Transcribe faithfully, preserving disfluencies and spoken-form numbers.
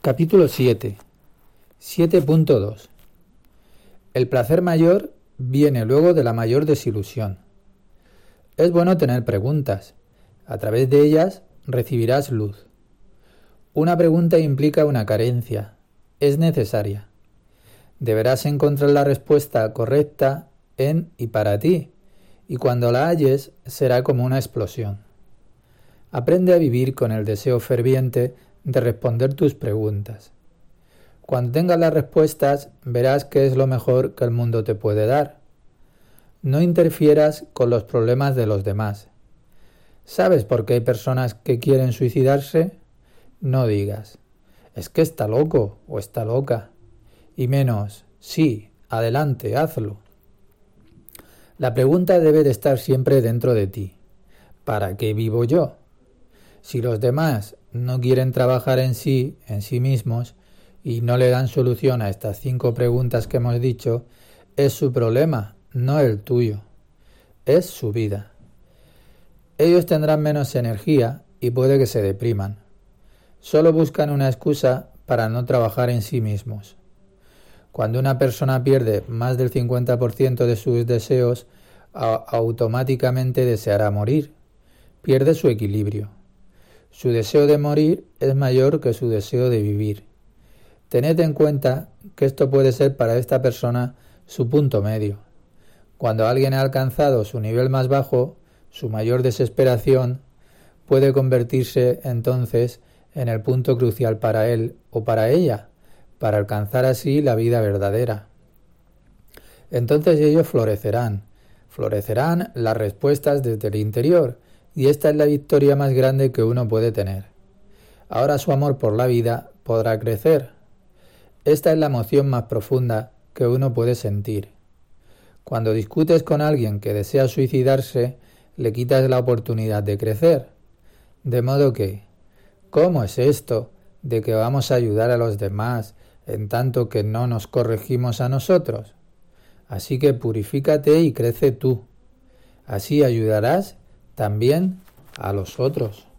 Capítulo siete. siete punto dos. El placer mayor viene luego de la mayor desilusión. Es bueno tener preguntas. A través de ellas recibirás luz. Una pregunta implica una carencia. Es necesaria. Deberás encontrar la respuesta correcta en y para ti, y cuando la halles será como una explosión. Aprende a vivir con el deseo ferviente de responder tus preguntas. Cuando tengas las respuestas, verás qué es lo mejor que el mundo te puede dar. No interfieras con los problemas de los demás. ¿Sabes por qué hay personas que quieren suicidarse? No digas, es que está loco o está loca. Y menos, sí, adelante, hazlo. La pregunta debe de estar siempre dentro de ti. ¿Para qué vivo yo? Si los demás no quieren trabajar en sí, en sí mismos, y no le dan solución a estas cinco preguntas que hemos dicho, es su problema, no el tuyo. Es su vida. Ellos tendrán menos energía y puede que se depriman. Solo buscan una excusa para no trabajar en sí mismos. Cuando una persona pierde más del cincuenta por ciento de sus deseos, automáticamente deseará morir. Pierde su equilibrio. Su deseo de morir es mayor que su deseo de vivir. Tened en cuenta que esto puede ser para esta persona su punto medio. Cuando alguien ha alcanzado su nivel más bajo, su mayor desesperación puede convertirse entonces en el punto crucial para él o para ella, para alcanzar así la vida verdadera. Entonces ellos florecerán, florecerán las respuestas desde el interior, y esta es la victoria más grande que uno puede tener. Ahora su amor por la vida podrá crecer. Esta es la emoción más profunda que uno puede sentir. Cuando discutes con alguien que desea suicidarse, le quitas la oportunidad de crecer. De modo que, ¿cómo es esto de que vamos a ayudar a los demás en tanto que no nos corregimos a nosotros? Así que purifícate y crece tú. Así ayudarás también a los otros.